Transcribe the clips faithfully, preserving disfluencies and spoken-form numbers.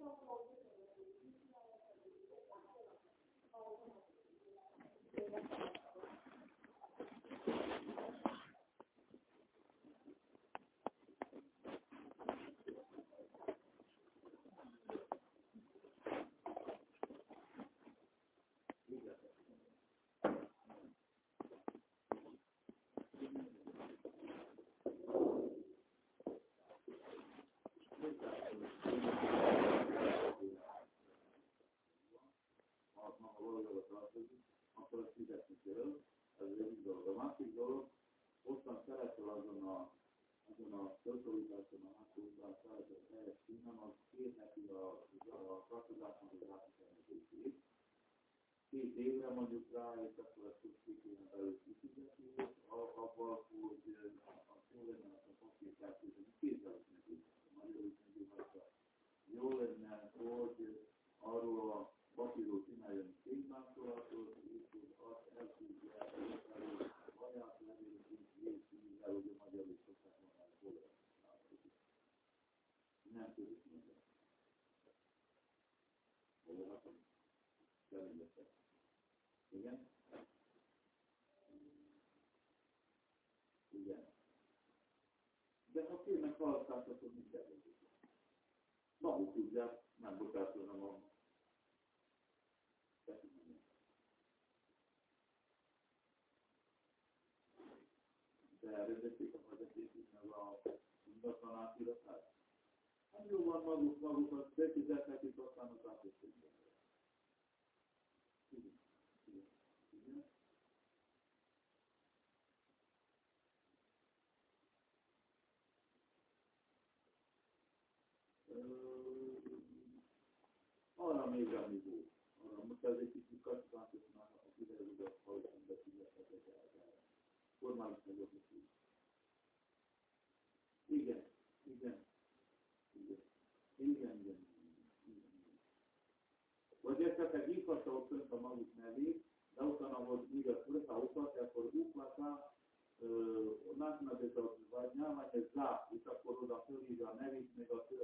Akkor azt fizetni kell, ez egy egyik dolog. A másik dolog, ottan szeretel azon a, azon a törzsóításon, a hátul, szeretel helyes színem, az kérheti a, a tartozásnak az átviselhetőségét. Két évre mondjuk rá, és akkor ezt úgy kéne belőle kifizetni, abban, hogy a szólene a papírkártyát, kézzel nekik, magyarul nekik, jó lenne, hogy arról a papírról csináljon kézmászolatot, és hogy azt elküldje el, ajánlott levélünk is végigvel, hogy a magyar is szokták mondani, hogy nem tudjuk minden. Hol Személyesek. Igen? Igen. De ha kérnek halasztást, akkor mit kérdezik? Maguk tudják, nem bocsátszódom a de rendezték a vezetését, meg a ingatlan átiratát. Hát jó van maguk, magukat, befizetnek, és aztán az átviselhetőségben. Igen. Igen. Igen. Arra még ami volt. Arra most ez egy kicsit kacsántos már a kiderülő, hogy nem befizethetek el. Formális nagyobb is így. Igen. Igen. Igen. Igen. Igen. Igen. Vagy ezt csak egy infrastruktúra fönt a maguk nevét, de utána, hogy még a föltállókat, akkor útlata, násználtatok, vagy nyilván zá, és akkor oda fölhívja a nevét, még a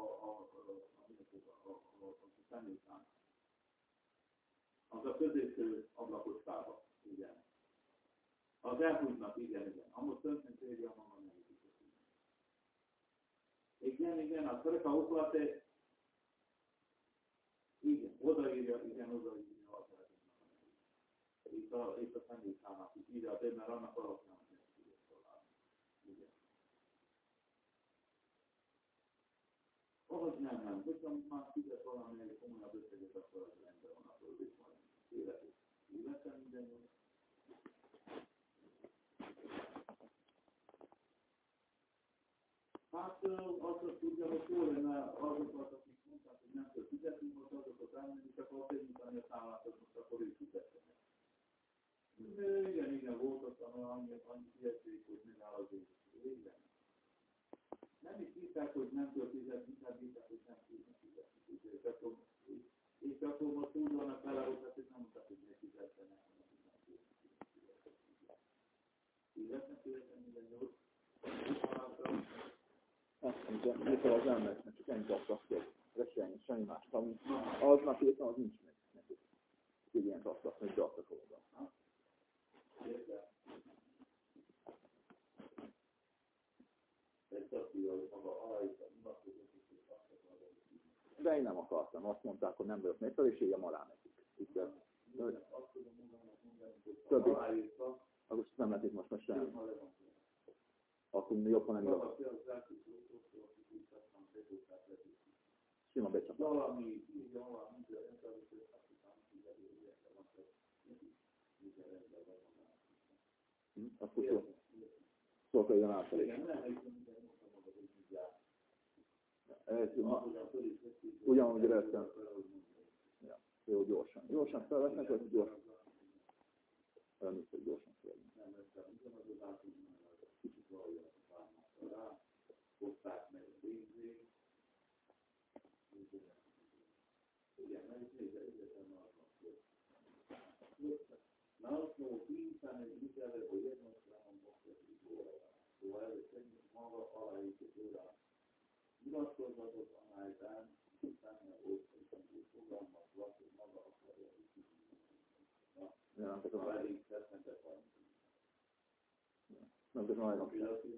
személyszám. Az a középső ablakos táva, igen. Az elhúznak, igen, igen. Amúgy történt érje a maga nevét. Igen, igen, a török a útlata, igen, odaírja, igen, odaírja a elhúznak a nevét. Itt a, itt a személyszámnak is írja, de mert annak alapján igen. Ahogy nem, nem. Hogyha már fizet valamelyik komolyabb összeget, akkor az rendben van, akkor is majd életet. Életen minden jó. Hát azt tudja, hogy jó lenne azokat, akik mondták, hogy nem kell fizetni, most azokat elmenni, csak ha felnyújtani a számlátot, most akkor ők fizettenek. De igen, igen, volt aztán annyi, annyi fizették, hogy megáll az év. Igen. Nem is hitták, hogy nem kell fizetni, nem hitták, hogy nem tudnak fizetni. És akkor, és akkor most úgy vannak vele, hogy nem mondták, hogy ne fizettenek, hanem hogy nem tudnak fizetni. Fizetnek, fizetni minden jót. Azt mondja, mikor az embereknek csak ennyit adtak ki, semmi, semmi más. Aznak értem, az nincs meg nekik. Így ilyen adtak, hogy adtak oldal. De én nem akartam, azt mondták, hogy nem vagyok népszerűsége, marál nekik. Itt a többi. Akkor nem lehet itt most meg semmi. Akkor mi jobban nem jobban. Sima becsapás. Akkor szó. Szóval jön által. Ugyanúgy rögtön. Ja, jó, gyorsan. Gyorsan felvesznek, vagy gyorsan? Olyan nincs, hogy gyorsan felvesznek. Kicsit valójában rá, hozták meg a végzét. Igen, meg nézze, egyetem aznak. Na, azt mondom, kényszán egy működő, hogy jednostrában bokszerű góra. Szóval ez szerint maga aláírjuk óra. Nyilatkozatot, amelyben Ja, dat is wel. Dat is wel.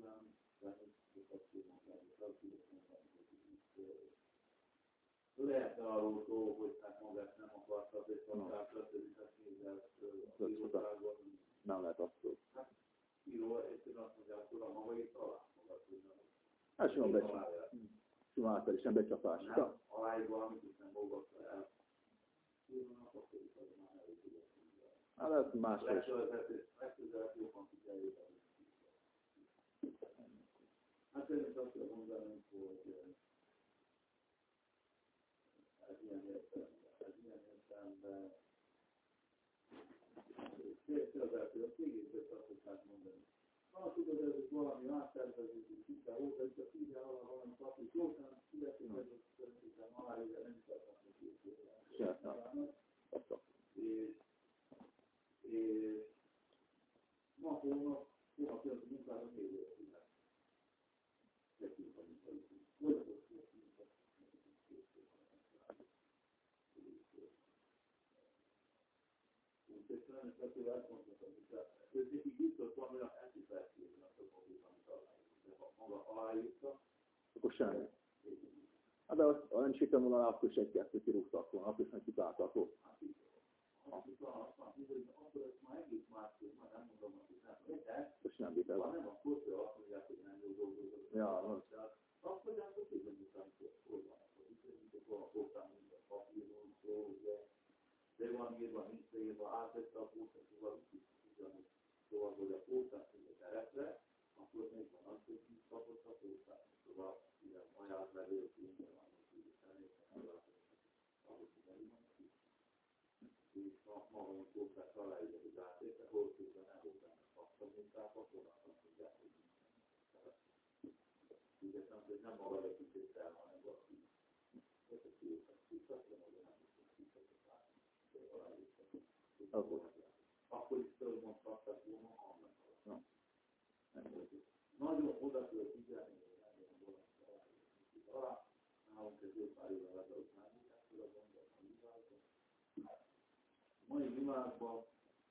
Lehetne arról szó, hogy hát magát nem akarta, és akár történetet nézett nem lehet azt szó. Hát író, és azt mondja, akkor a maga itt talán magad, hogy nem. Hát simán becsapás. Simán átverésem becsapás. Nem, aláig valamit is nem olvasta el. Hát ez más is. Legközelebb jobban figyeljük. Hát szerintem azt kell mondanunk, hogy ez ilyen értelemben, ez ilyen értelemben félszerzeltől, végészét azt tudták mondani. Ha tudod, ez valami áttervezési szinte volt, ez csak így alá valami papír, gyorsan születünk, ez az szerintem aláírja, nem is akarnak készíteni. És és ma hónap, hónap jön, hogy munkára négy éve szület. Nekünk a munkájuk. Folyamatos készíteni. Úgyhogy sajnos azt mondtam, hogy ők nekik biztos van olyan elképzelésében a szokódik, amit aláírjuk. De ha maga aláírta, akkor semmi. Hát de azt, ha nem sikerül volna, akkor is egy-kettőt kirúgtak volna, akkor is meg kitáltak volna. Azt mondtam, hogy akkor ez már egész másképp, már nem mondom, hogy nem. De és nem vitel. ha nem, akkor ő azt mondják, hogy nem jó dolgozó. Ja, az. Akkor akkor bizonyítan, hogy van. Akkor a portán minden papíron szó, ugye. De van írva, nincs írva, átvette a portán, szóval ugyanúgy. Szóval, hogy a portán szinte terepre, akkor még van az, hogy nincs kapott a portán. Szóval, ugye, ajánlvelő, minden van, hogy így elnézem, ahogy igen, és maga, hogy portát aláírja, hogy átérte, hol közben elhozzának azt a munkát, akkor azt mondják, hogy ugye nem, hogy nem maga lekítést el, hanem valaki. Ez a kiutat, kiutat, de maga nem kiutat, aláírta. Akkor is fölmondhattak volna, annak alatt. Nagyon oda kell figyelni, hogy nem jön valaki aláírni alá. Nálunk ez jó pár éve legalább már mindenkor a gondol, a világban. Mai világban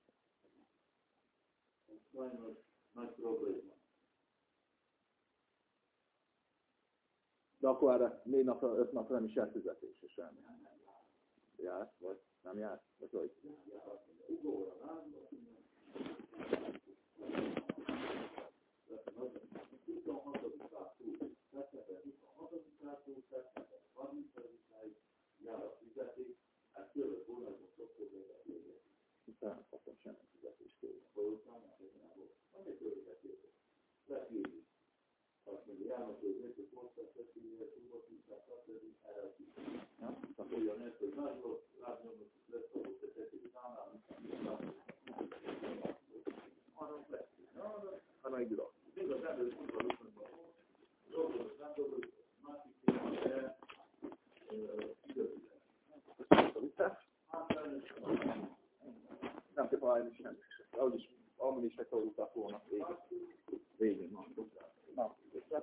ez sajnos nagy probléma. De akkor erre négy napra, öt napra nem is jár fizetés, és semmi. Jár, vagy nem jár? Vagy hogy? Ugóra, lázba, huszonhatodikától szeptember huszonhatodikától szeptember harmincadikáig jár a fizetés, hát tőle hónapban sokkal végül. Nem kaptam semmi fizetést tőle. Valószínűleg nem volt. Van egy következő. Lefírni. Azt mondja, járnak, hogy egy posztát teszi, túlbatítás, stb. Erre fizetni. Olyan ez, hogy nagy volt, lábnyomnak lesz, ahol te teszik számlán, arra lesz. Hanem egy dolog. Még az előtt mondom, dolgozó, nem dolgozó, másik kérdésre időzítás. Nem kell találni semmi. Ahogy is, amúgy is megtanulták volna végén. Végén van. Na, köszönöm.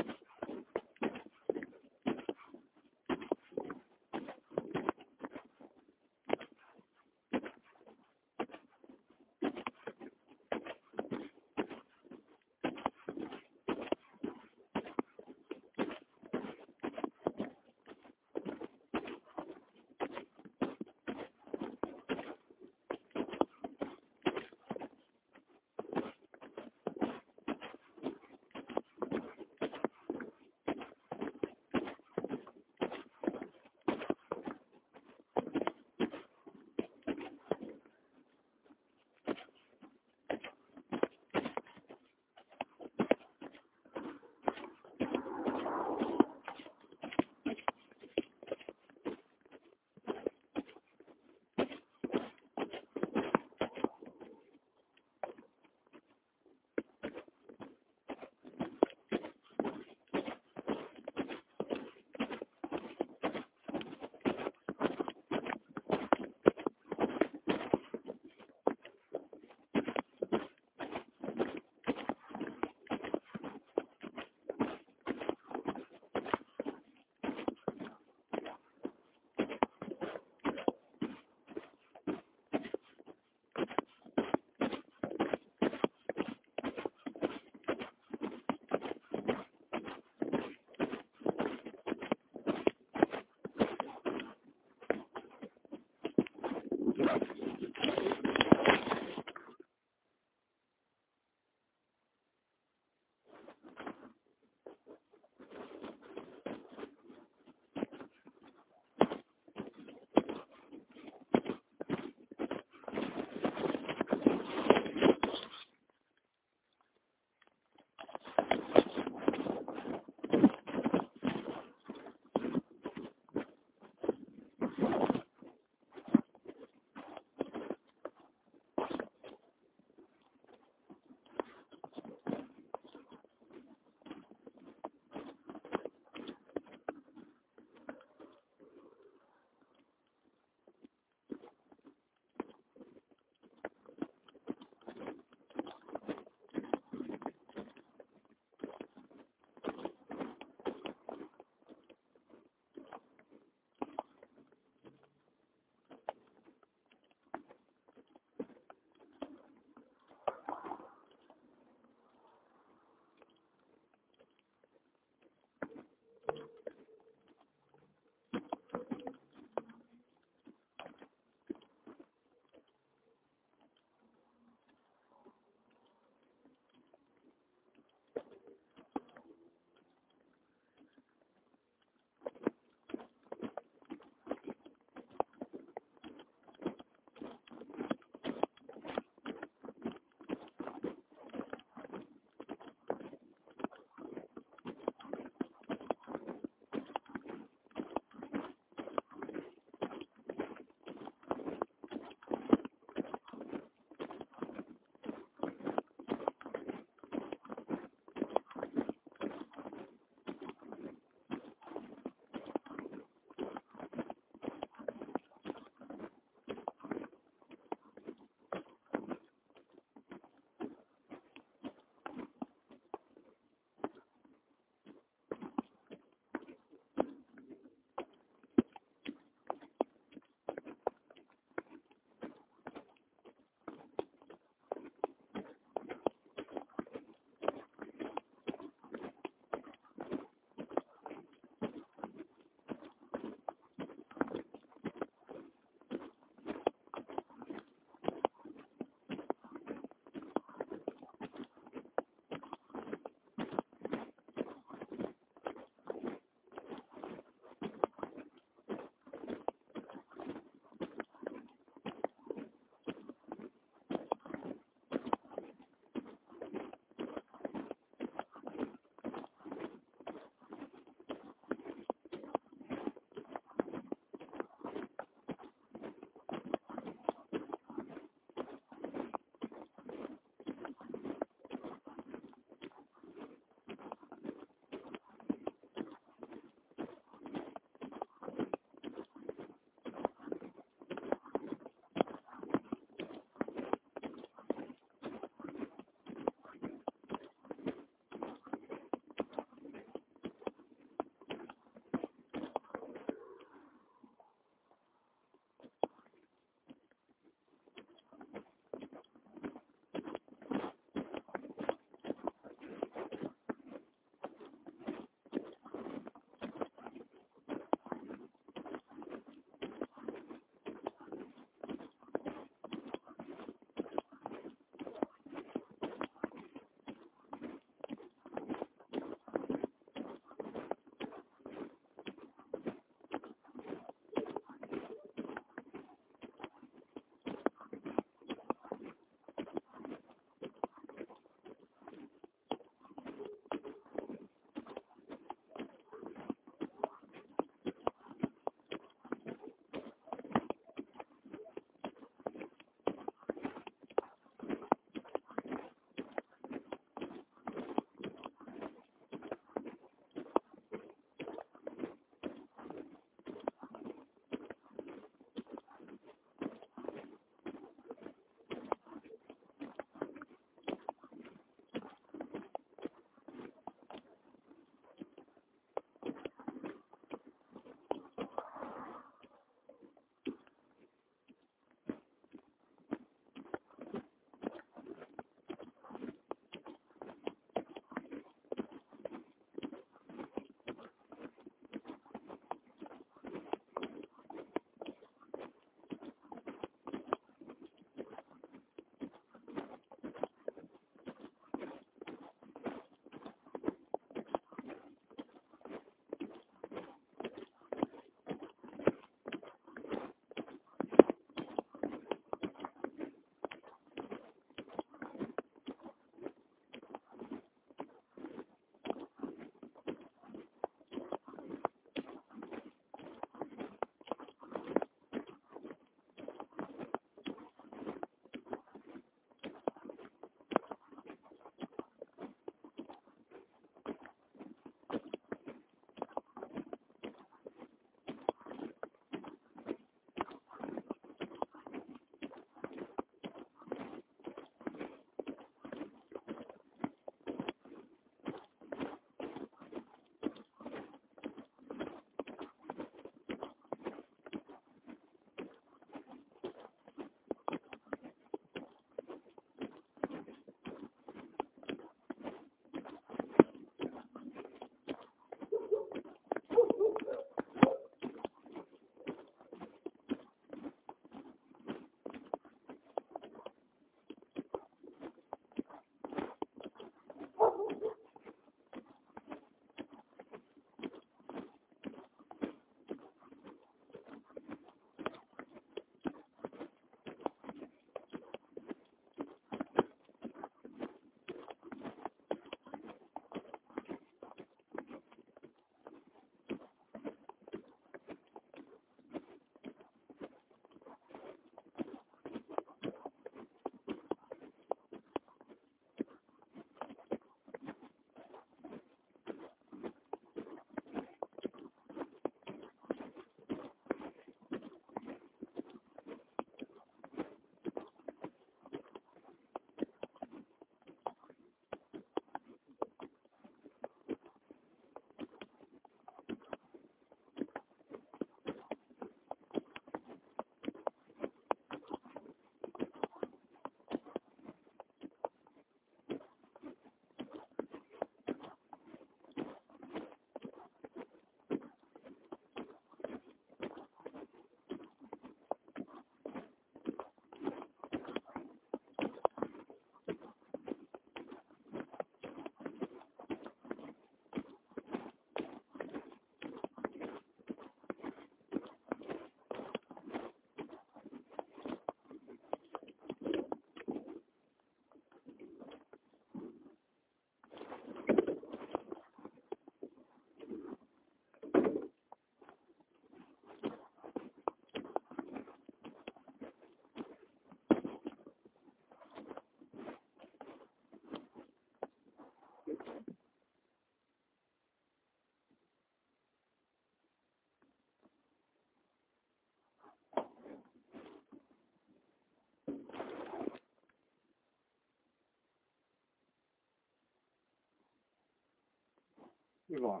Mi van?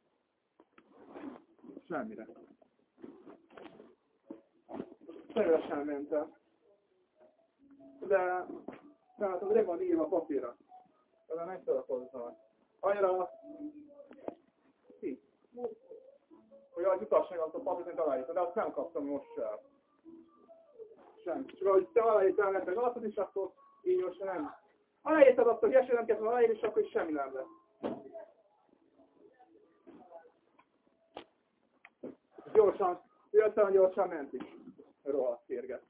Semmire. Teljesen mentem. De... Tehát az van írva a papírra. Ezen nem szarakozzal. Annyira... Ki? Hogy az utasság azt a papírt, amit aláírtam, de azt nem kaptam most sem. Sem. Csak ahogy te aláírtál nektek alatt is, akkor így most nem. Aláírtad azt, hogy esély nem kezdve aláírni, és akkor is semmi nem lesz. Gyorsan, jöttem, gyorsan ment is. Rohadt kérget.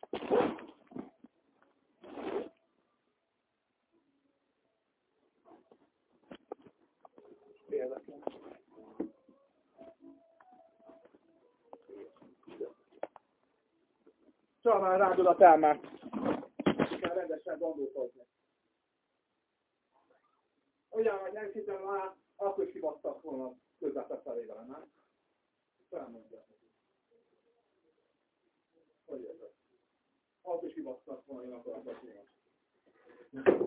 Érdekes. Csak már rád oda telmát. Kell rendesen gondolkozni. Ugyan, hogy nem hittem már, akkor is kibasztak volna közvetett felé vele, nem? Felmondják. Hogy érzed? Akkor is kibasztak volna, én akkor akarok volna.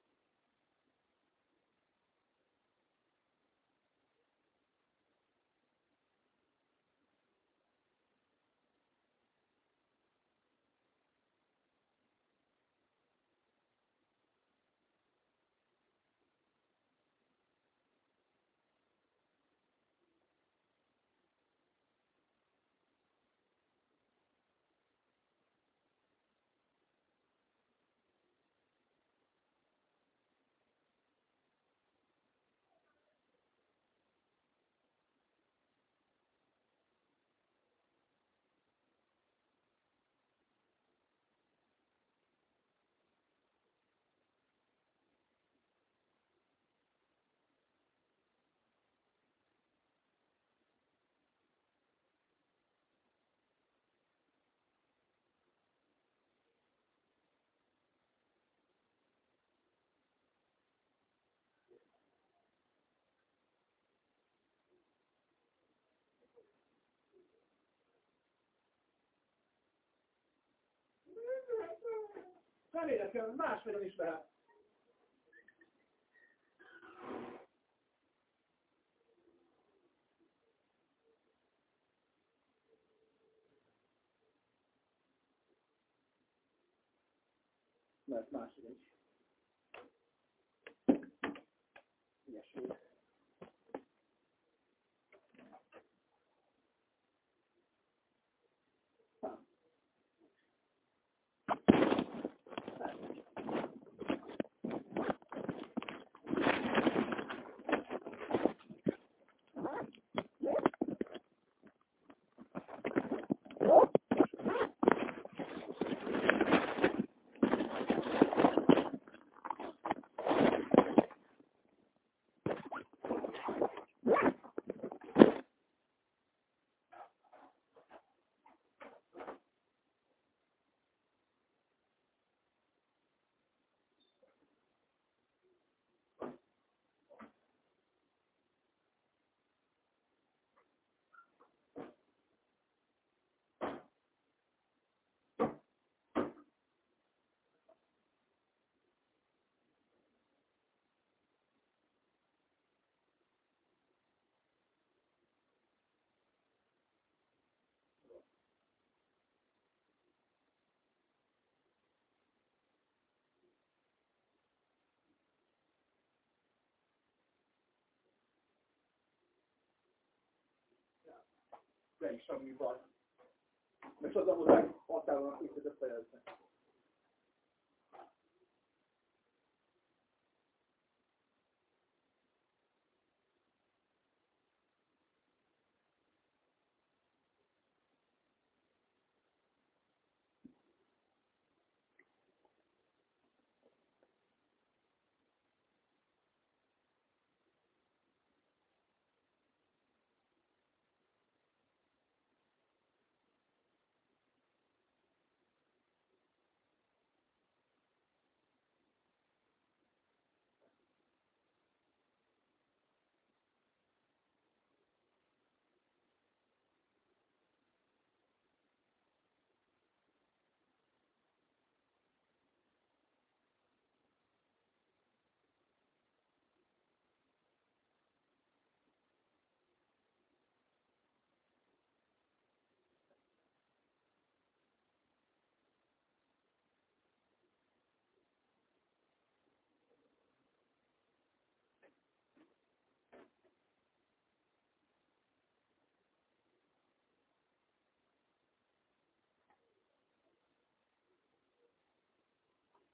Nem érdekel, másfélem is lehet. Mert másfél is. Ilyesmi. De is semmi baj. És az a határon a készített fejezni.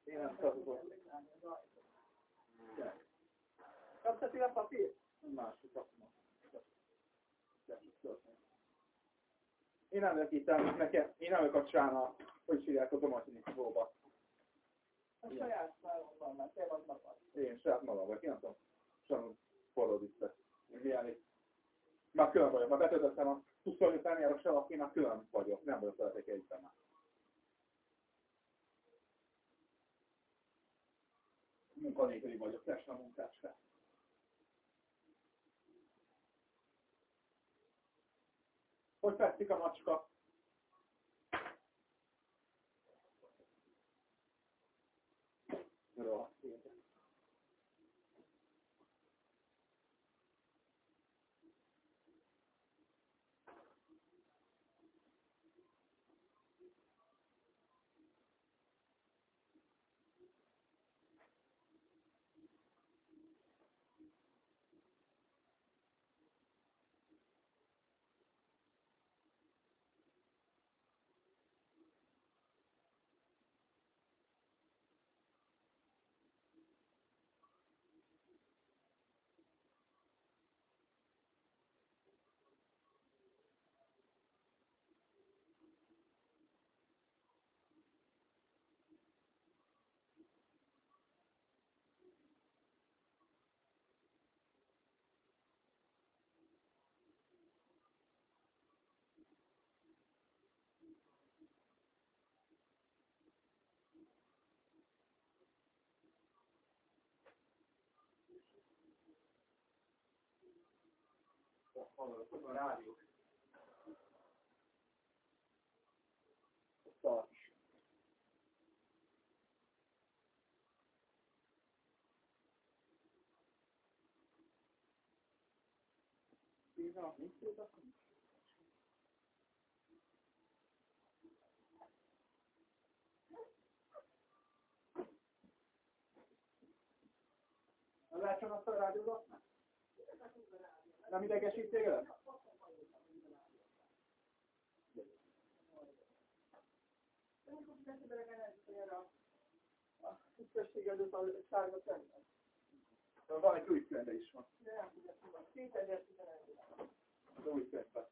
Én nem tartozom. Kaptad a papír? Másik kapom. Én nem vagyok itt, nekem, én nem vagyok a csána, hogy csinálják a Domatini próba. A saját szállomban, mert te vagy magad. Én saját magam vagyok, én nem tudom. Sajnos forrod vissza. Én milyen itt. Már külön vagyok, már betöltöttem a huszonöt eljáros alatt, én már külön vagyok, nem vagyok szeretek egyben már. Munkanélküli vagyok, testem a munkáskát. Hogy fekszik a macska? Rohadt. Hallod a rádiót. Tarts. Bízom, nincs tudok? Nem látszom azt a rádiót? Nem idegesít téged? A tisztességedőt a sárga szemben. Van egy új könyve is van. Az új könyve.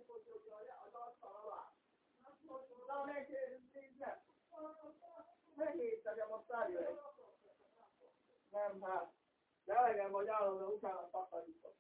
No, neanche, neanche abbiamo stadio. Nem, hát. De elegem vagy állandóan utána takarítok.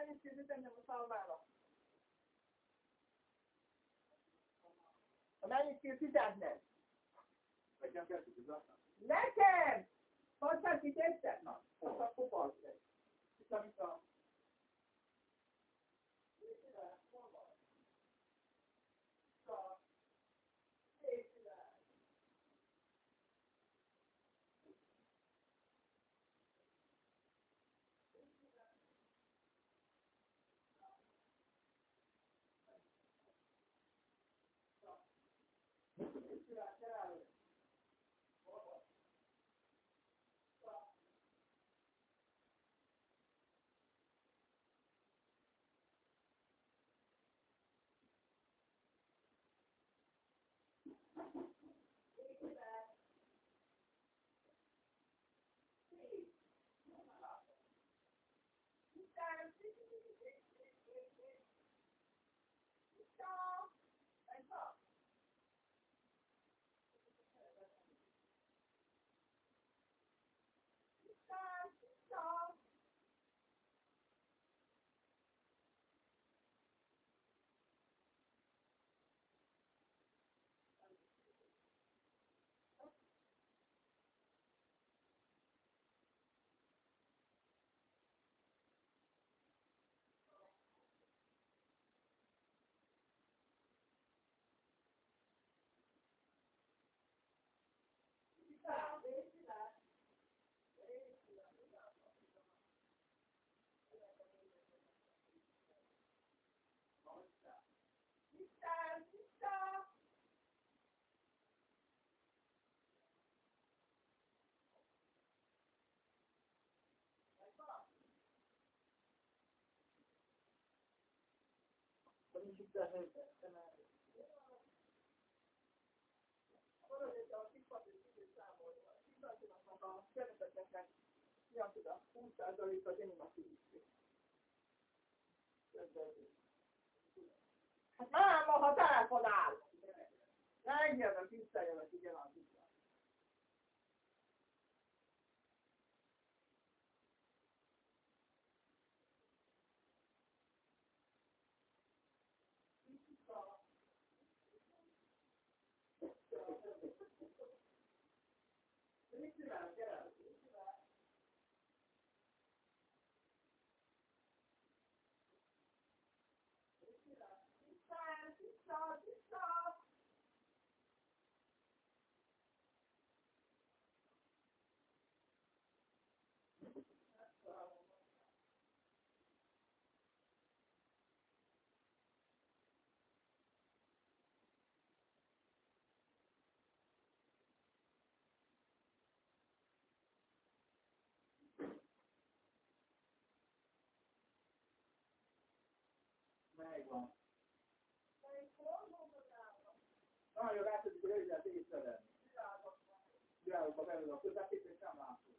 mennyit készítem, nem a szalmára? A mennyit készítetnek? Nekem kell készítetnek? Nekem! Hozzá kitettek? Na, azt akkor bazd meg. Itt amit a... Nincs itt a helyzet, de már... Valahogy a kikapit kicsit számolva. Kikapilaknak a kereseteknek ilyen tudom, húsz százalék az én a kívül. Hát máma, ha telefonál! Megjövök, visszajövök, igen, az így van. Mit csinálsz, gyere! Megvan. Nagyon látszik, hogy el lehet észrevenni. Virágokba belül a közepét, nem látszik.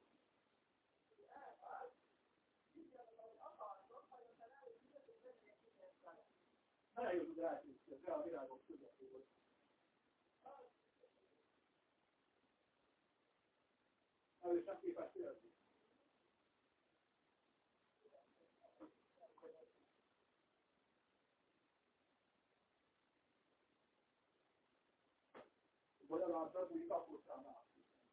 Nagyon jó tud rácsúszni, de a virágok közepét. Előbb sem képes térni. Vagy a látszott, úgy kapottam át.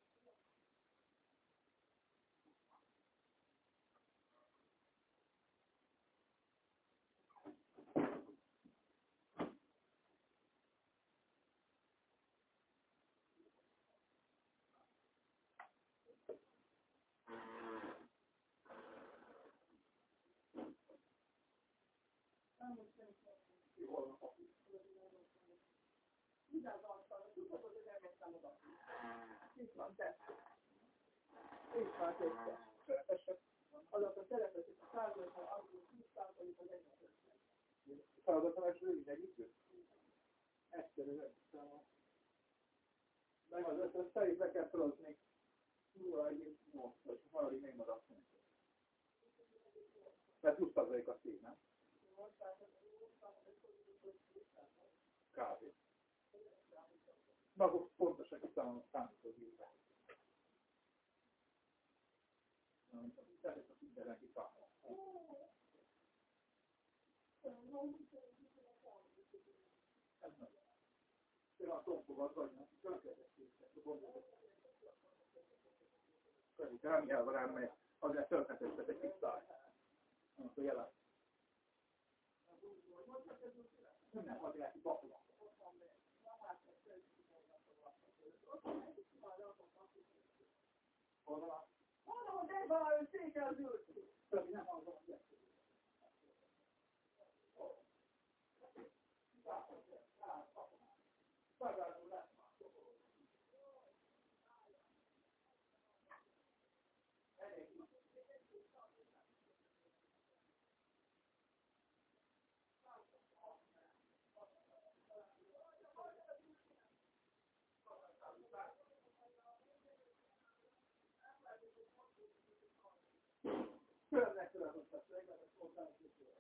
Itt van tette. Itt van tette. Azok a szerepet, a százalékban azok húsz százalék az egyetet. Feladatom ez rövid együtt? Egyszerű rövid. Meg az összes szerint be kell feladatni nulla egész nyolc, vagy valahogy még maradt neki. Mert húsz százalék a szín, nem? Kb. Na, akkor pontosan kiszállom a számítógépbe. Tehát ezt a mindenki számol. Ez nagy. Például a tomfogad vagy nem, tökéletesített a bombókat. Könyvükre nem kell rám, mert azért tökéletesített egy kis száj. Annak a jelen. Nem hagyják ki bakula. Hol van? Hol de van, székel zűrt. Többi nem hallom, hogy ezt. Fölnek tőlehozzá, legalább hozzá a képülő.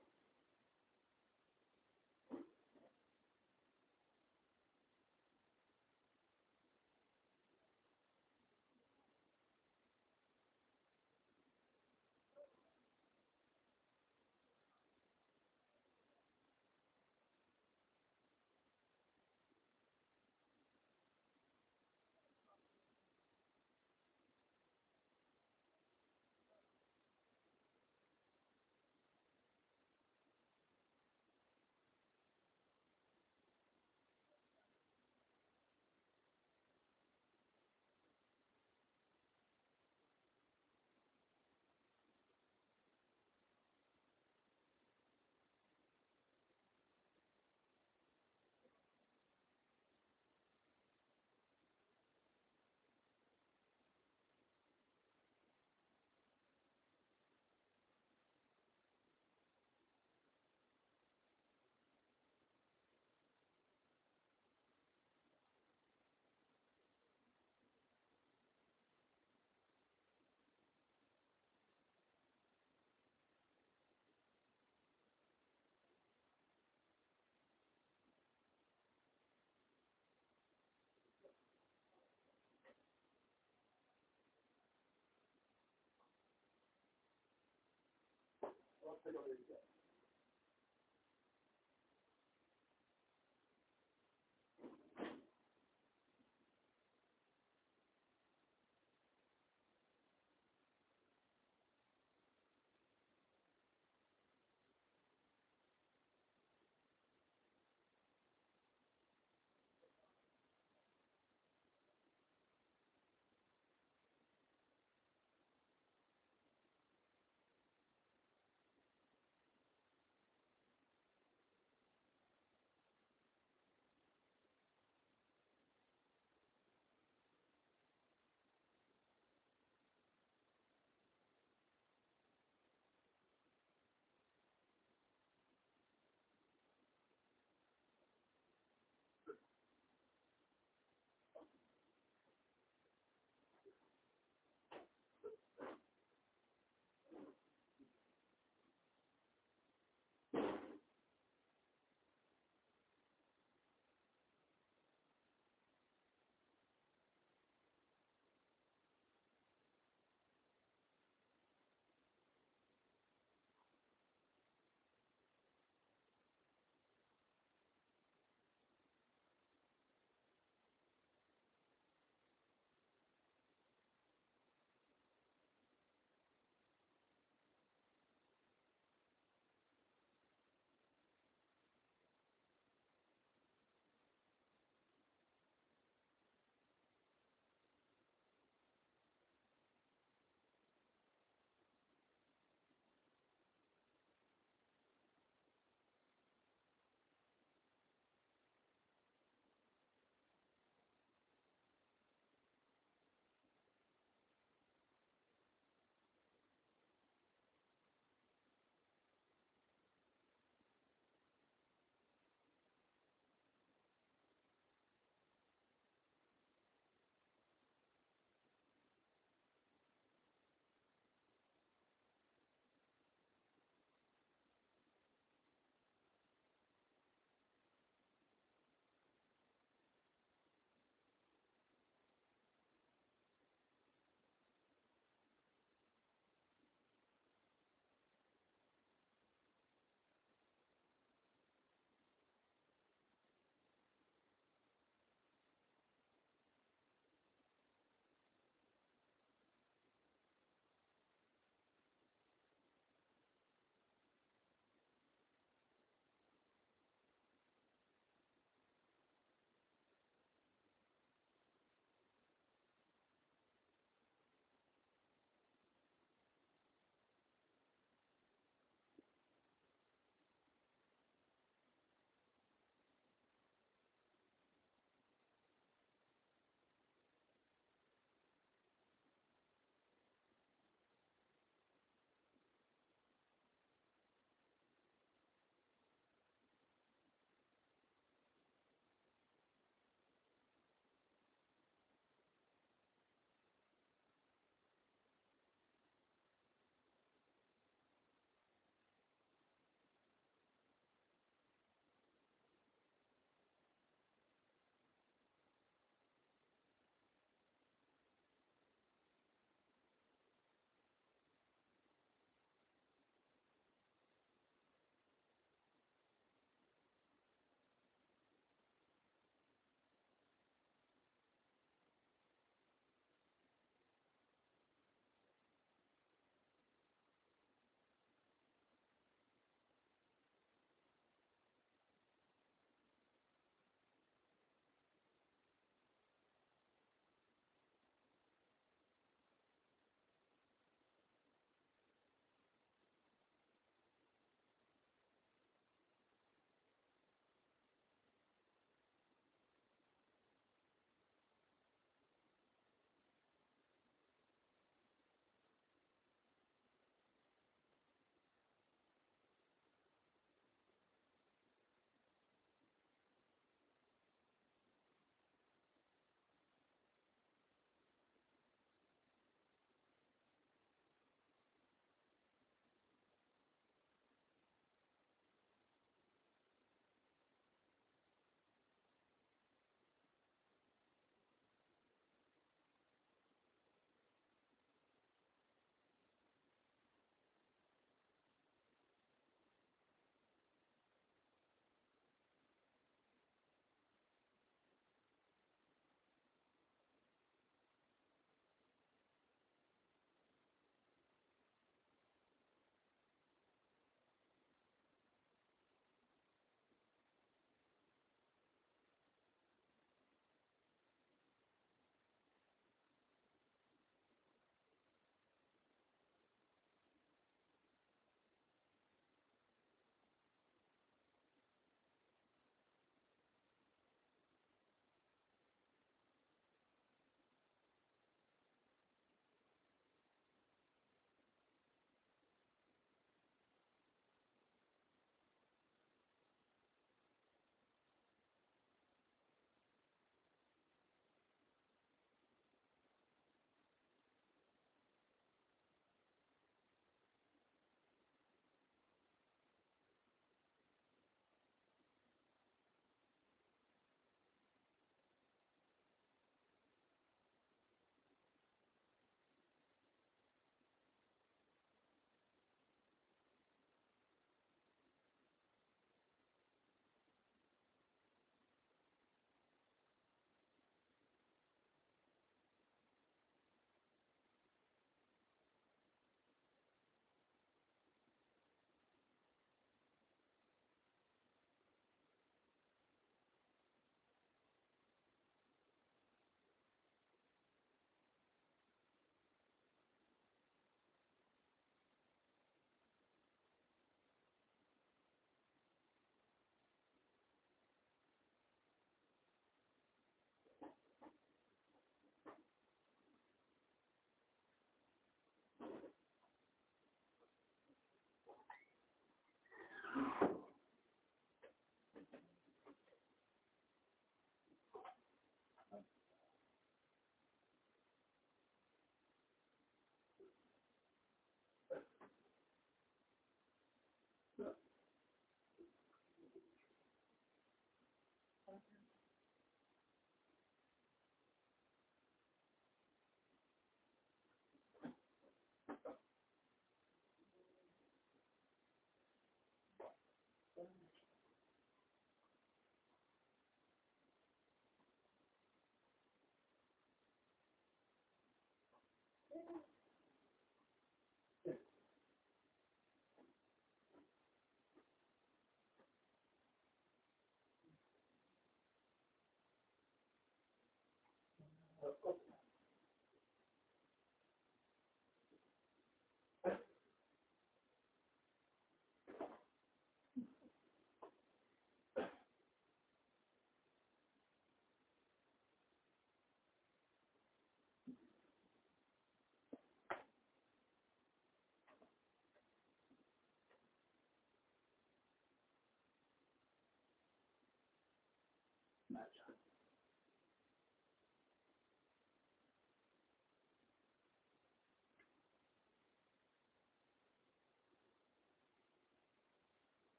Azt hagyom őket.